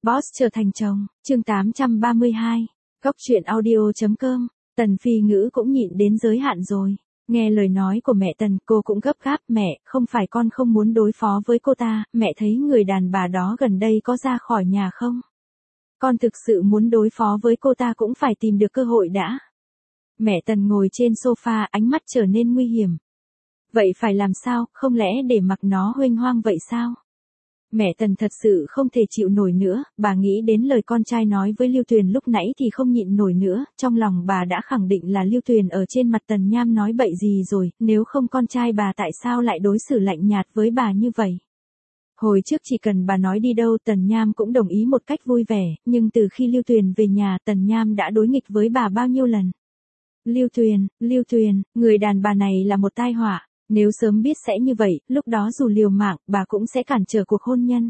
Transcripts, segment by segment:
Boss trở thành chồng, chương 832, Góc truyện audio.com, Tần Phi Ngữ cũng nhịn đến giới hạn rồi. Nghe lời nói của mẹ Tần, cô cũng gấp gáp, mẹ, không phải con không muốn đối phó với cô ta, mẹ thấy người đàn bà đó gần đây có ra khỏi nhà không? Con thực sự muốn đối phó với cô ta cũng phải tìm được cơ hội đã. Mẹ Tần ngồi trên sofa, ánh mắt trở nên nguy hiểm. Vậy phải làm sao, không lẽ để mặc nó huênh hoang vậy sao? Mẹ Tần thật sự không thể chịu nổi nữa, bà nghĩ đến lời con trai nói với Lưu Tuyền lúc nãy thì không nhịn nổi nữa, trong lòng bà đã khẳng định là Lưu Tuyền ở trên mặt Tần Nham nói bậy gì rồi, nếu không con trai bà tại sao lại đối xử lạnh nhạt với bà như vậy. Hồi trước chỉ cần bà nói đi đâu Tần Nham cũng đồng ý một cách vui vẻ, nhưng từ khi Lưu Tuyền về nhà Tần Nham đã đối nghịch với bà bao nhiêu lần. Lưu Tuyền, người đàn bà này là một tai họa. Nếu sớm biết sẽ như vậy, lúc đó dù liều mạng, bà cũng sẽ cản trở cuộc hôn nhân.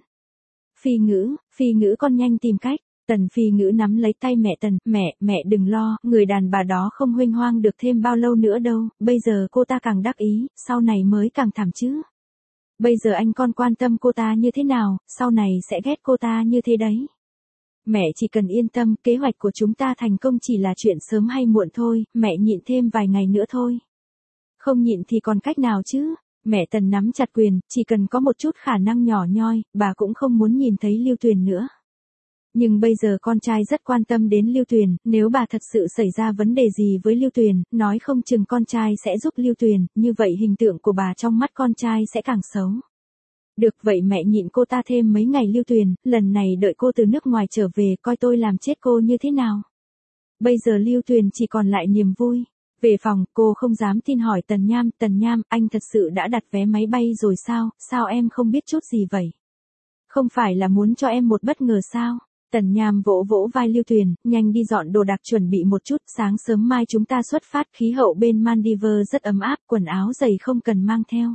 Phi Ngữ con nhanh tìm cách. Tần Phi Ngữ nắm lấy tay mẹ Tần, mẹ đừng lo, người đàn bà đó không huênh hoang được thêm bao lâu nữa đâu, bây giờ cô ta càng đắc ý, sau này mới càng thảm chứ. Bây giờ anh con quan tâm cô ta như thế nào, sau này sẽ ghét cô ta như thế đấy. Mẹ chỉ cần yên tâm, kế hoạch của chúng ta thành công chỉ là chuyện sớm hay muộn thôi, mẹ nhịn thêm vài ngày nữa thôi. Không nhịn thì còn cách nào chứ? Mẹ Tần nắm chặt quyền, chỉ cần có một chút khả năng nhỏ nhoi, bà cũng không muốn nhìn thấy Lưu Tuyền nữa. Nhưng bây giờ con trai rất quan tâm đến Lưu Tuyền, nếu bà thật sự xảy ra vấn đề gì với Lưu Tuyền, nói không chừng con trai sẽ giúp Lưu Tuyền, như vậy hình tượng của bà trong mắt con trai sẽ càng xấu. Được vậy mẹ nhịn cô ta thêm mấy ngày Lưu Tuyền, lần này đợi cô từ nước ngoài trở về coi tôi làm chết cô như thế nào. Bây giờ Lưu Tuyền chỉ còn lại niềm vui. Về phòng, cô không dám tin hỏi Tần Nham, anh thật sự đã đặt vé máy bay rồi sao em không biết chút gì vậy? Không phải là muốn cho em một bất ngờ sao? Tần Nham vỗ vỗ vai Lưu Tuyền, nhanh đi dọn đồ đạc chuẩn bị một chút, sáng sớm mai chúng ta xuất phát, khí hậu bên Maldives rất ấm áp, quần áo dày không cần mang theo.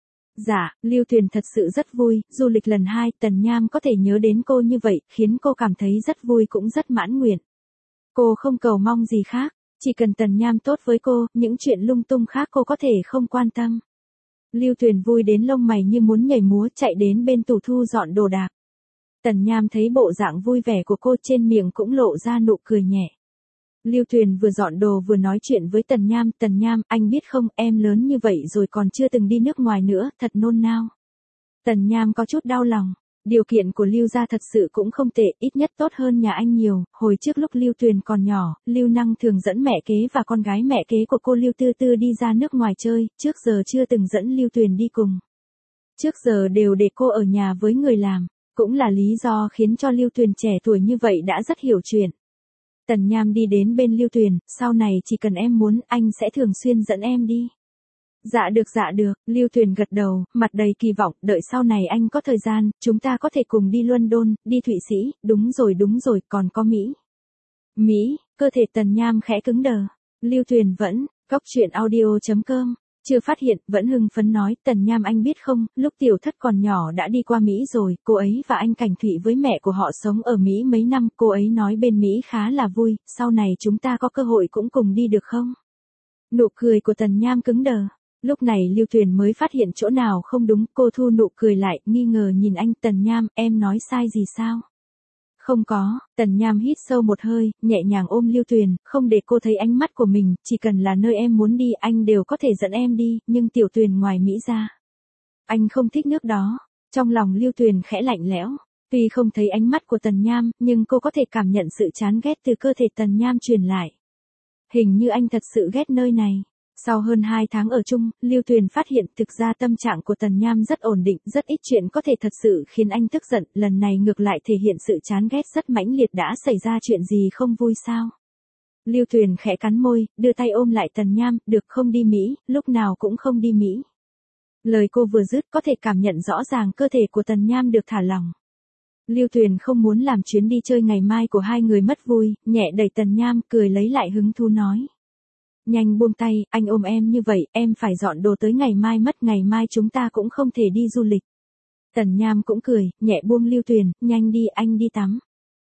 Dạ, Lưu Tuyền thật sự rất vui, du lịch lần 2, Tần Nham có thể nhớ đến cô như vậy, khiến cô cảm thấy rất vui cũng rất mãn nguyện. Cô không cầu mong gì khác. Chỉ cần Tần Nham tốt với cô, những chuyện lung tung khác cô có thể không quan tâm. Lưu Tuyền vui đến lông mày như muốn nhảy múa chạy đến bên tủ thu dọn đồ đạc. Tần Nham thấy bộ dạng vui vẻ của cô trên miệng cũng lộ ra nụ cười nhẹ. Lưu Tuyền vừa dọn đồ vừa nói chuyện với Tần Nham, anh biết không, em lớn như vậy rồi còn chưa từng đi nước ngoài nữa, thật nôn nao. Tần Nham có chút đau lòng. Điều kiện của Lưu gia thật sự cũng không tệ, ít nhất tốt hơn nhà anh nhiều. Hồi trước lúc Lưu Tuyền còn nhỏ, Lưu Năng thường dẫn mẹ kế và con gái mẹ kế của cô Lưu Tư Tư đi ra nước ngoài chơi, trước giờ chưa từng dẫn Lưu Tuyền đi cùng. Trước giờ đều để cô ở nhà với người làm, cũng là lý do khiến cho Lưu Tuyền trẻ tuổi như vậy đã rất hiểu chuyện. Tần Nham đi đến bên Lưu Tuyền, sau này chỉ cần em muốn, anh sẽ thường xuyên dẫn em đi. Dạ được, Lưu Tuyền gật đầu, mặt đầy kỳ vọng, đợi sau này anh có thời gian, chúng ta có thể cùng đi London, đi Thụy Sĩ, đúng rồi, còn có Mỹ. Mỹ, cơ thể Tần Nham khẽ cứng đờ. Lưu Tuyền vẫn, Góc truyện audio.com, chưa phát hiện, vẫn hưng phấn nói, Tần Nham anh biết không, lúc tiểu thất còn nhỏ đã đi qua Mỹ rồi, cô ấy và anh Cảnh Thụy với mẹ của họ sống ở Mỹ mấy năm, cô ấy nói bên Mỹ khá là vui, sau này chúng ta có cơ hội cũng cùng đi được không? Nụ cười của Tần Nham cứng đờ. Lúc này Lưu Tuyền mới phát hiện chỗ nào không đúng, cô thu nụ cười lại, nghi ngờ nhìn anh, Tần Nham, em nói sai gì sao? Không có, Tần Nham hít sâu một hơi, nhẹ nhàng ôm Lưu Tuyền, không để cô thấy ánh mắt của mình, chỉ cần là nơi em muốn đi anh đều có thể dẫn em đi, nhưng Tiểu Tuyền ngoài Mỹ ra. Anh không thích nước đó. Trong lòng Lưu Tuyền khẽ lạnh lẽo, tuy không thấy ánh mắt của Tần Nham, nhưng cô có thể cảm nhận sự chán ghét từ cơ thể Tần Nham truyền lại. Hình như anh thật sự ghét nơi này. Sau hơn 2 tháng ở chung, Lưu Tuyền phát hiện thực ra tâm trạng của Tần Nham rất ổn định, rất ít chuyện có thể thật sự khiến anh tức giận, lần này ngược lại thể hiện sự chán ghét rất mãnh liệt, đã xảy ra chuyện gì không vui sao? Lưu Tuyền khẽ cắn môi, đưa tay ôm lại Tần Nham, được không đi Mỹ, lúc nào cũng không đi Mỹ. Lời cô vừa dứt có thể cảm nhận rõ ràng cơ thể của Tần Nham được thả lỏng. Lưu Tuyền không muốn làm chuyến đi chơi ngày mai của hai người mất vui, nhẹ đẩy Tần Nham, cười lấy lại hứng thú nói. Nhanh buông tay, anh ôm em như vậy, em phải dọn đồ tới ngày mai mất, ngày mai chúng ta cũng không thể đi du lịch. Tần Nham cũng cười, nhẹ buông Lưu Tuyền, nhanh đi, anh đi tắm.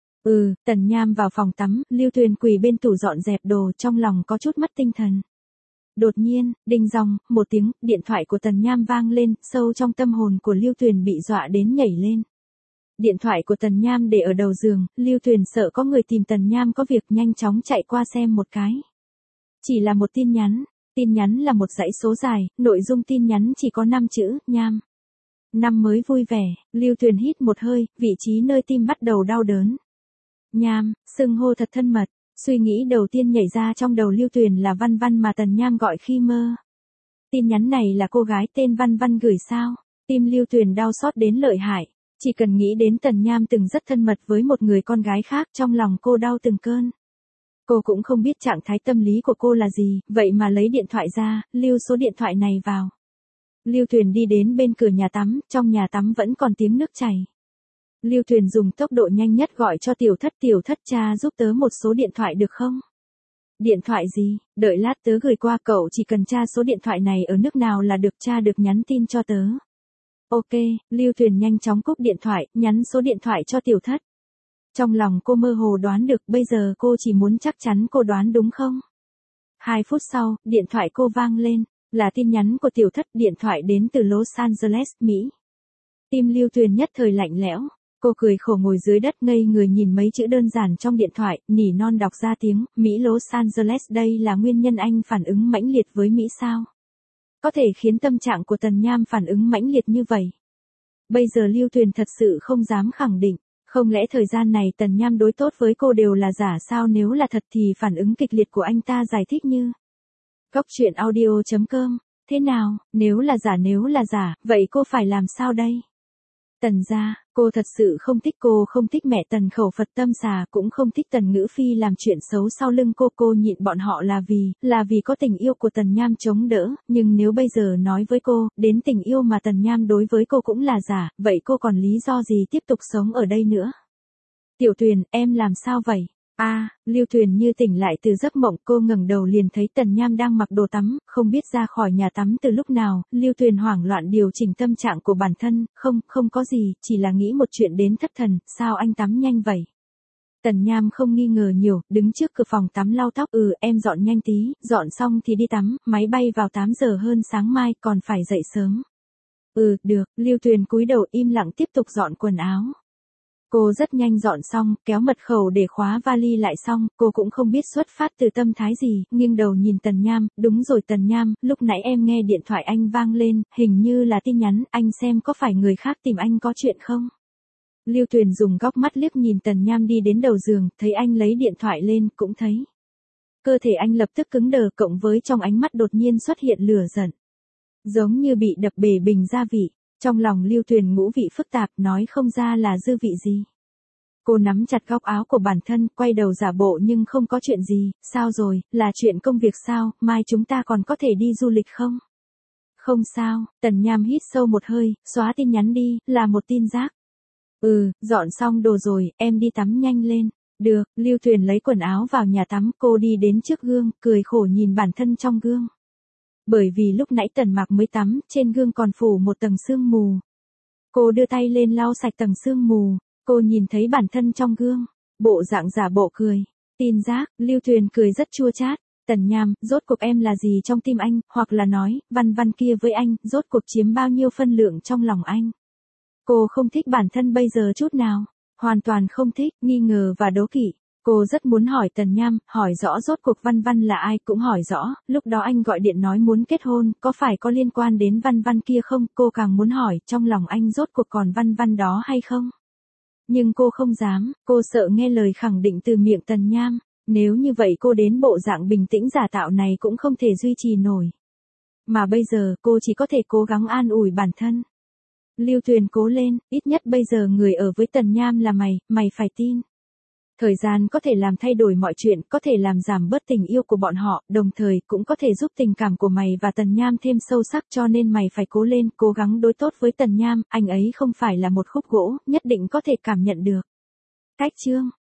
Tần Nham vào phòng tắm, Lưu Tuyền quỳ bên tủ dọn dẹp đồ, trong lòng có chút mất tinh thần. Đột nhiên, đinh dong, một tiếng, điện thoại của Tần Nham vang lên, sâu trong tâm hồn của Lưu Tuyền bị dọa đến nhảy lên. Điện thoại của Tần Nham để ở đầu giường, Lưu Tuyền sợ có người tìm Tần Nham có việc nhanh chóng chạy qua xem một cái. Chỉ là một tin nhắn là một dãy số dài, nội dung tin nhắn chỉ có 5 chữ, Nham. Năm mới vui vẻ, Lưu Tuyền hít một hơi, vị trí nơi tim bắt đầu đau đớn. Nham, xưng hô thật thân mật, suy nghĩ đầu tiên nhảy ra trong đầu Lưu Tuyền là Văn Văn mà Tần Nham gọi khi mơ. Tin nhắn này là cô gái tên Văn Văn gửi sao? Tim Lưu Tuyền đau xót đến lợi hại, chỉ cần nghĩ đến Tần Nham từng rất thân mật với một người con gái khác trong lòng cô đau từng cơn. Cô cũng không biết trạng thái tâm lý của cô là gì, vậy mà lấy điện thoại ra, lưu số điện thoại này vào. Lưu Tuyền đi đến bên cửa nhà tắm, trong nhà tắm vẫn còn tiếng nước chảy. Lưu Tuyền dùng tốc độ nhanh nhất gọi cho tiểu thất cha giúp tớ một số điện thoại được không? Điện thoại gì, đợi lát tớ gửi qua, cậu chỉ cần tra số điện thoại này ở nước nào là được, cha được nhắn tin cho tớ. Ok, Lưu Tuyền nhanh chóng cúp điện thoại, nhắn số điện thoại cho tiểu thất. Trong lòng cô mơ hồ đoán được, bây giờ cô chỉ muốn chắc chắn cô đoán đúng không? 2 phút sau, điện thoại cô vang lên, là tin nhắn của tiểu thất, điện thoại đến từ Los Angeles, Mỹ. Tim Lưu Tuyền nhất thời lạnh lẽo, cô cười khổ ngồi dưới đất ngây người nhìn mấy chữ đơn giản trong điện thoại, nỉ non đọc ra tiếng, Mỹ Los Angeles, đây là nguyên nhân anh phản ứng mãnh liệt với Mỹ sao? Có thể khiến tâm trạng của Tần Nham phản ứng mãnh liệt như vậy. Bây giờ Lưu Tuyền thật sự không dám khẳng định, không lẽ thời gian này Tần Nham đối tốt với cô đều là giả sao, nếu là thật thì phản ứng kịch liệt của anh ta giải thích như. Góc truyện audio.com, thế nào, nếu là giả, vậy cô phải làm sao đây? Tần gia, cô thật sự không thích mẹ Tần khẩu Phật tâm xà, cũng không thích Tần Ngữ Phi làm chuyện xấu sau lưng cô nhịn bọn họ là vì có tình yêu của Tần Nham chống đỡ, nhưng nếu bây giờ nói với cô, đến tình yêu mà Tần Nham đối với cô cũng là giả, vậy cô còn lý do gì tiếp tục sống ở đây nữa? Tiểu Tuyền, em làm sao vậy? Lưu Tuyền như tỉnh lại từ giấc mộng, cô ngẩng đầu liền thấy Tần Nham đang mặc đồ tắm, không biết ra khỏi nhà tắm từ lúc nào, Lưu Tuyền hoảng loạn điều chỉnh tâm trạng của bản thân, không có gì, chỉ là nghĩ một chuyện đến thất thần, sao anh tắm nhanh vậy? Tần Nham không nghi ngờ nhiều, đứng trước cửa phòng tắm lau tóc, em dọn nhanh tí, dọn xong thì đi tắm, máy bay vào 8 giờ hơn sáng mai, còn phải dậy sớm. Được, Lưu Tuyền cúi đầu im lặng tiếp tục dọn quần áo. Cô rất nhanh dọn xong, kéo mật khẩu để khóa vali lại xong, cô cũng không biết xuất phát từ tâm thái gì, nghiêng đầu nhìn Tần Nham, đúng rồi Tần Nham, lúc nãy em nghe điện thoại anh vang lên, hình như là tin nhắn, anh xem có phải người khác tìm anh có chuyện không? Lưu Tuyền dùng góc mắt liếc nhìn Tần Nham đi đến đầu giường, thấy anh lấy điện thoại lên, cũng thấy. Cơ thể anh lập tức cứng đờ, cộng với trong ánh mắt đột nhiên xuất hiện lửa giận. Giống như bị đập bể bình gia vị. Trong lòng Lưu Tuyền ngũ vị phức tạp, nói không ra là dư vị gì. Cô nắm chặt góc áo của bản thân, quay đầu giả bộ nhưng không có chuyện gì, sao rồi, là chuyện công việc sao, mai chúng ta còn có thể đi du lịch không? Không sao, Tần Nham hít sâu một hơi, xóa tin nhắn đi, là một tin rác. Dọn xong đồ rồi, em đi tắm nhanh lên. Được, Lưu Tuyền lấy quần áo vào nhà tắm, cô đi đến trước gương, cười khổ nhìn bản thân trong gương. Bởi vì lúc nãy Tần Mạc mới tắm, trên gương còn phủ một tầng sương mù. Cô đưa tay lên lau sạch tầng sương mù, cô nhìn thấy bản thân trong gương, bộ dạng giả bộ cười. Tin rác, Lưu Tuyền cười rất chua chát. Tần Nham, rốt cuộc em là gì trong tim anh, hoặc là nói, Văn Văn kia với anh, rốt cuộc chiếm bao nhiêu phân lượng trong lòng anh? Cô không thích bản thân bây giờ chút nào, hoàn toàn không thích, nghi ngờ và đố kỵ. Cô rất muốn hỏi Tần Nham, hỏi rõ rốt cuộc Văn Văn là ai, cũng hỏi rõ, lúc đó anh gọi điện nói muốn kết hôn, có phải có liên quan đến Văn Văn kia không, cô càng muốn hỏi, trong lòng anh rốt cuộc còn Văn Văn đó hay không? Nhưng cô không dám, cô sợ nghe lời khẳng định từ miệng Tần Nham, nếu như vậy cô đến bộ dạng bình tĩnh giả tạo này cũng không thể duy trì nổi. Mà bây giờ, cô chỉ có thể cố gắng an ủi bản thân. Lưu Tuyền cố lên, ít nhất bây giờ người ở với Tần Nham là mày phải tin. Thời gian có thể làm thay đổi mọi chuyện, có thể làm giảm bớt tình yêu của bọn họ, đồng thời cũng có thể giúp tình cảm của mày và Tần Nham thêm sâu sắc, cho nên mày phải cố lên, cố gắng đối tốt với Tần Nham, anh ấy không phải là một khúc gỗ, nhất định có thể cảm nhận được. Cách chương